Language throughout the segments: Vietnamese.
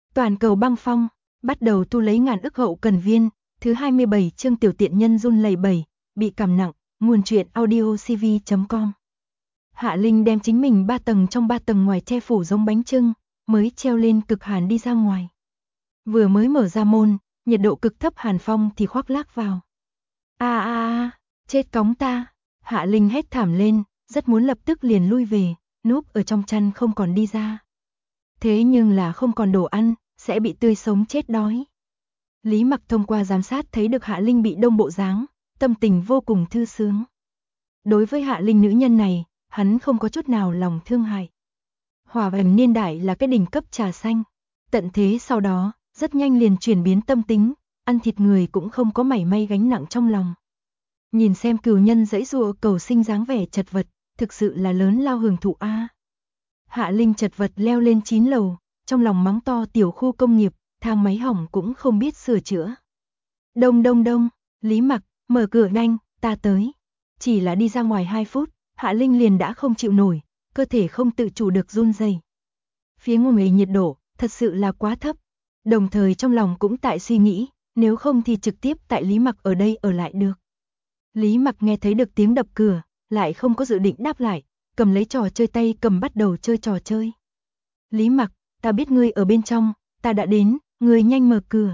Toàn cầu băng phong, bắt đầu tu lấy ngàn ức hậu cần viên, thứ 27 chương tiểu tiện nhân run lẩy bẩy, bị cảm nặng, nguồn truyện audiocv.com. Hạ Linh đem chính mình 3 tầng trong 3 tầng ngoài che phủ giống bánh chưng, mới treo lên cực hàn đi ra ngoài. Vừa mới mở ra môn, nhiệt độ cực thấp hàn phong thì khoác lác vào. Chết cóng ta, Hạ Linh hét thảm lên, rất muốn lập tức liền lui về, núp ở trong chăn không còn đi ra. Thế nhưng là không còn đồ ăn, sẽ bị tươi sống chết đói. Lý Mặc thông qua giám sát thấy được Hạ Linh bị đông bộ dáng, tâm tình vô cùng thư sướng. Đối với Hạ Linh nữ nhân này, hắn không có chút nào lòng thương hại. Hòa bình niên đại là cái đỉnh cấp trà xanh. Tận thế sau đó, rất nhanh liền chuyển biến tâm tính, ăn thịt người cũng không có mảy may gánh nặng trong lòng. Nhìn xem cừu nhân giãy giụa cầu sinh dáng vẻ chật vật, thực sự là lớn lao hưởng thụ a. Hạ Linh chật vật leo lên 9 lầu, trong lòng mắng to tiểu khu công nghiệp, thang máy hỏng cũng không biết sửa chữa. Đông đông đông, Lý Mặc, mở cửa nhanh, ta tới. Chỉ là đi ra ngoài 2 phút, Hạ Linh liền đã không chịu nổi, cơ thể không tự chủ được run rẩy. Phía ngoài nhiệt độ, thật sự là quá thấp. Đồng thời trong lòng cũng tại suy nghĩ, nếu không thì trực tiếp tại Lý Mặc ở đây ở lại được. Lý Mặc nghe thấy được tiếng đập cửa, lại không có dự định đáp lại, cầm lấy trò chơi tay cầm bắt đầu chơi trò chơi. Lý Mặc, ta biết ngươi ở bên trong, ta đã đến, ngươi nhanh mở cửa.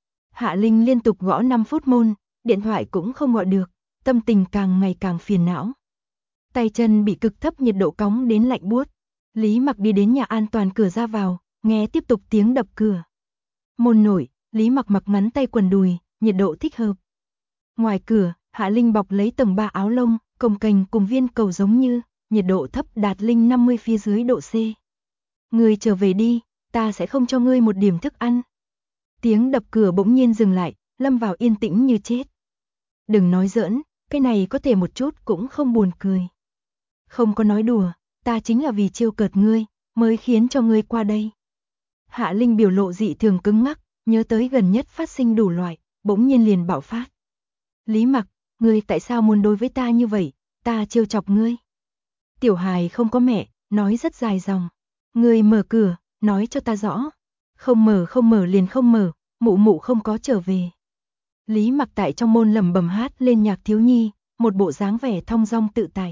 Hạ Linh liên tục gõ 5 phút môn, điện thoại cũng không gọi được, tâm tình càng ngày càng phiền não. Tay chân bị cực thấp nhiệt độ cóng đến lạnh buốt. Lý Mặc đi đến nhà an toàn cửa ra vào, nghe tiếp tục tiếng đập cửa. Môn nổi, Lý Mặc mặc ngắn tay quần đùi, nhiệt độ thích hợp. Ngoài cửa, Hạ Linh bọc lấy tầng 3 áo lông, cồng kềnh cùng viên cầu giống như, nhiệt độ thấp đạt linh 50 phía dưới độ C. Ngươi trở về đi, ta sẽ không cho ngươi một điểm thức ăn. Tiếng đập cửa bỗng nhiên dừng lại, lâm vào yên tĩnh như chết. Đừng nói giỡn, cái này có thể một chút cũng không buồn cười. Không có nói đùa, ta chính là vì trêu cợt ngươi, mới khiến cho ngươi qua đây. Hạ Linh biểu lộ dị thường cứng ngắc, nhớ tới gần nhất phát sinh đủ loại, bỗng nhiên liền bạo phát. Lý Mặc, ngươi tại sao muốn đối với ta như vậy, ta trêu chọc ngươi. Tiểu hài không có mẹ, nói rất dài dòng. Ngươi mở cửa, nói cho ta rõ. Không mở liền không mở, mụ mụ không có trở về. Lý Mặc tại trong môn lẩm bẩm hát lên nhạc thiếu nhi, một bộ dáng vẻ thong dong tự tại.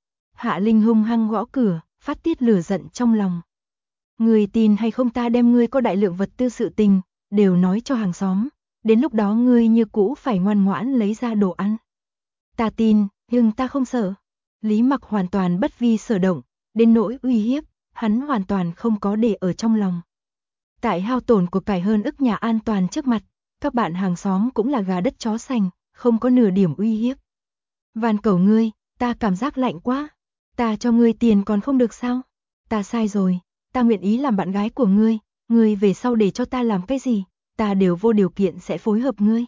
Hạ Linh hung hăng gõ cửa, phát tiết lửa giận trong lòng. Ngươi tin hay không ta đem ngươi có đại lượng vật tư sự tình, đều nói cho hàng xóm. Đến lúc đó ngươi như cũ phải ngoan ngoãn lấy ra đồ ăn. Ta tin, nhưng ta không sợ. Lý Mặc hoàn toàn bất vi sở động, đến nỗi uy hiếp, hắn hoàn toàn không có để ở trong lòng. Tại hao tổn của cải hơn ức nhà an toàn trước mặt, các bạn hàng xóm cũng là gà đất chó sành, không có nửa điểm uy hiếp. Van cầu ngươi, ta cảm giác lạnh quá. Ta cho ngươi tiền còn không được sao? Ta sai rồi, ta nguyện ý làm bạn gái của ngươi về sau để cho ta làm cái gì, ta đều vô điều kiện sẽ phối hợp ngươi.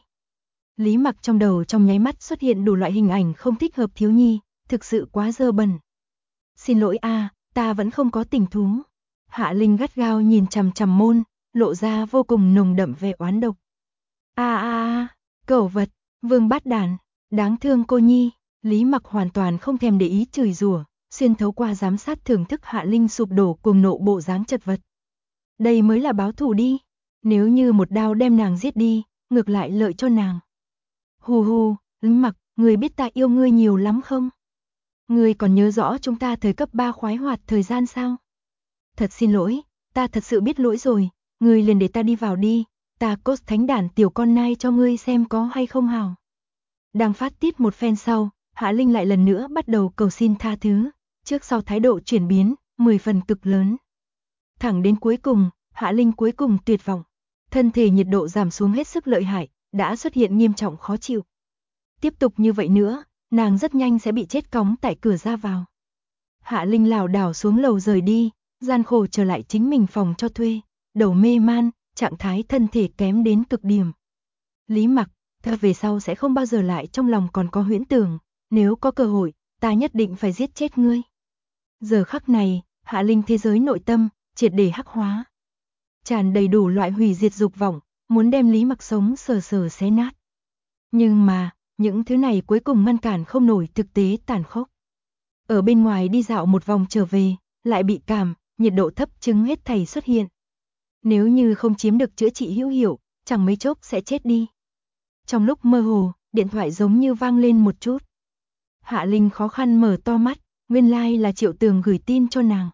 Lý Mặc trong đầu trong nháy mắt xuất hiện đủ loại hình ảnh không thích hợp thiếu nhi, thực sự quá dơ bẩn. Xin lỗi ta vẫn không có tình thú. Hạ Linh gắt gao nhìn chằm chằm môn, lộ ra vô cùng nồng đậm vẻ oán độc. Cẩu vật, vương bát đàn, đáng thương cô nhi. Lý Mặc hoàn toàn không thèm để ý chửi rủa, xuyên thấu qua giám sát thưởng thức Hạ Linh sụp đổ cuồng nộ bộ dáng chật vật. Đây mới là báo thù đi, nếu như một đao đem nàng giết đi, ngược lại lợi cho nàng. Hù, Lý Mặc, ngươi biết ta yêu ngươi nhiều lắm không? Ngươi còn nhớ rõ chúng ta thời cấp 3 khoái hoạt thời gian sao? Thật xin lỗi, ta thật sự biết lỗi rồi, ngươi liền để ta đi vào đi, ta cốt thánh đản tiểu con nai cho ngươi xem có hay không hào. Đang phát tiết một phen sau, Hạ Linh lại lần nữa bắt đầu cầu xin tha thứ, trước sau thái độ chuyển biến, 10 phần cực lớn. Thẳng đến cuối cùng, Hạ Linh cuối cùng tuyệt vọng, thân thể nhiệt độ giảm xuống hết sức lợi hại, đã xuất hiện nghiêm trọng khó chịu. Tiếp tục như vậy nữa, nàng rất nhanh sẽ bị chết cóng tại cửa ra vào. Hạ Linh lảo đảo xuống lầu rời đi, gian khổ trở lại chính mình phòng cho thuê, đầu mê man, trạng thái thân thể kém đến cực điểm. Lý Mặc, ta về sau sẽ không bao giờ lại trong lòng còn có huyễn tưởng, nếu có cơ hội, ta nhất định phải giết chết ngươi. Giờ khắc này, Hạ Linh thế giới nội tâm, triệt để hắc hóa. Tràn đầy đủ loại hủy diệt dục vọng, muốn đem Lý Mặc sống sờ sờ xé nát. Nhưng mà, những thứ này cuối cùng ngăn cản không nổi thực tế tàn khốc. Ở bên ngoài đi dạo một vòng trở về, lại bị cảm, nhiệt độ thấp chứng hết thảy xuất hiện. Nếu như không chiếm được chữa trị hữu hiệu, chẳng mấy chốc sẽ chết đi. Trong lúc mơ hồ, điện thoại giống như vang lên một chút. Hạ Linh khó khăn mở to mắt, nguyên lai là Triệu Tường gửi tin cho nàng.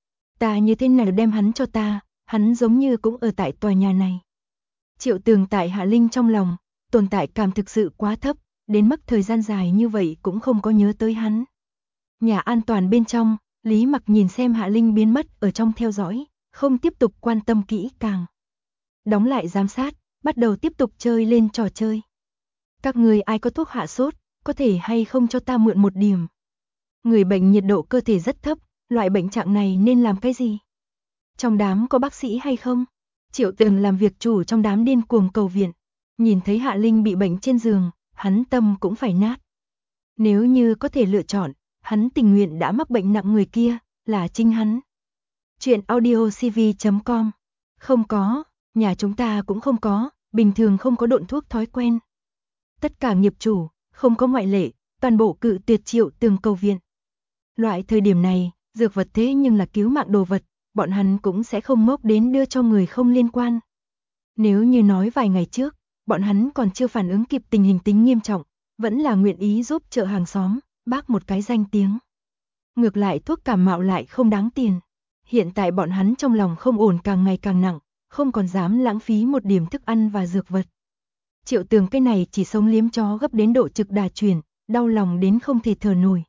Ta như thế nào đem hắn cho ta, hắn giống như cũng ở tại tòa nhà này. Triệu Tường tại Hạ Linh trong lòng, tồn tại cảm thực sự quá thấp, đến mức thời gian dài như vậy cũng không có nhớ tới hắn. Nhà an toàn bên trong, Lý Mặc nhìn xem Hạ Linh biến mất ở trong theo dõi, không tiếp tục quan tâm kỹ càng. Đóng lại giám sát, bắt đầu tiếp tục chơi lên trò chơi. Các người ai có thuốc hạ sốt, có thể hay không cho ta mượn một điểm. Người bệnh nhiệt độ cơ thể rất thấp, loại bệnh trạng này nên làm cái gì? Trong đám có bác sĩ hay không? Triệu Tường làm việc chủ trong đám điên cuồng cầu viện. Nhìn thấy Hạ Linh bị bệnh trên giường, hắn tâm cũng phải nát. Nếu như có thể lựa chọn, hắn tình nguyện đã mắc bệnh nặng người kia, là chính hắn. Chuyện audiocv.com. Không có, nhà chúng ta cũng không có, bình thường không có độn thuốc thói quen. Tất cả nghiệp chủ, không có ngoại lệ, toàn bộ cự tuyệt Triệu Tường cầu viện. Loại thời điểm này, dược vật thế nhưng là cứu mạng đồ vật, bọn hắn cũng sẽ không ngốc đến đưa cho người không liên quan. Nếu như nói vài ngày trước, bọn hắn còn chưa phản ứng kịp tình hình tính nghiêm trọng, vẫn là nguyện ý giúp chợ hàng xóm, bác một cái danh tiếng. Ngược lại thuốc cảm mạo lại không đáng tiền. Hiện tại bọn hắn trong lòng không ổn càng ngày càng nặng, không còn dám lãng phí một điểm thức ăn và dược vật. Triệu Tường cái này chỉ sống liếm chó gấp đến độ trực đà chuyển, đau lòng đến không thể thở nổi.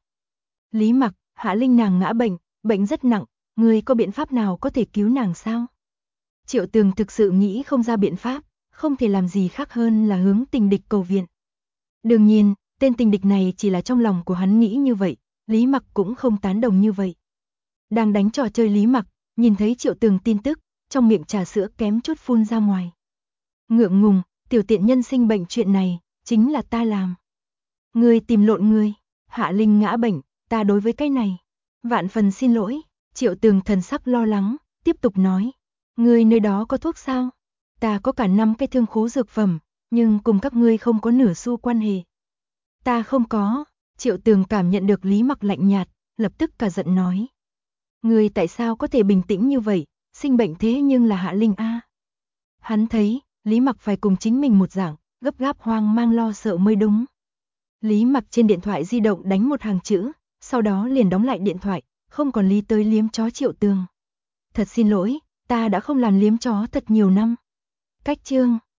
Lý Mặc, Hạ Linh nàng ngã bệnh, bệnh rất nặng, ngươi có biện pháp nào có thể cứu nàng sao? Triệu Tường thực sự nghĩ không ra biện pháp, không thể làm gì khác hơn là hướng tình địch cầu viện. Đương nhiên, tên tình địch này chỉ là trong lòng của hắn nghĩ như vậy, Lý Mặc cũng không tán đồng như vậy. Đang đánh trò chơi Lý Mặc, nhìn thấy Triệu Tường tin tức, trong miệng trà sữa kém chút phun ra ngoài. Ngượng ngùng, tiểu tiện nhân sinh bệnh chuyện này, chính là ta làm. Ngươi tìm lộn ngươi, Hạ Linh ngã bệnh, ta đối với cái này. Vạn phần xin lỗi, Triệu Tường thần sắc lo lắng, tiếp tục nói. Ngươi nơi đó có thuốc sao? Ta có cả 5 cái thương khố dược phẩm, nhưng cùng các ngươi không có nửa xu quan hệ. Ta không có, Triệu Tường cảm nhận được Lý Mặc lạnh nhạt, lập tức cả giận nói. Ngươi tại sao có thể bình tĩnh như vậy, sinh bệnh thế nhưng là Hạ Linh a. Hắn thấy, Lý Mặc phải cùng chính mình một dạng, gấp gáp hoang mang lo sợ mới đúng. Lý Mặc trên điện thoại di động đánh một hàng chữ, sau đó liền đóng lại điện thoại, không còn lý tới liếm chó Triệu Tường. Thật xin lỗi, ta đã không làm liếm chó thật nhiều năm. Cách chương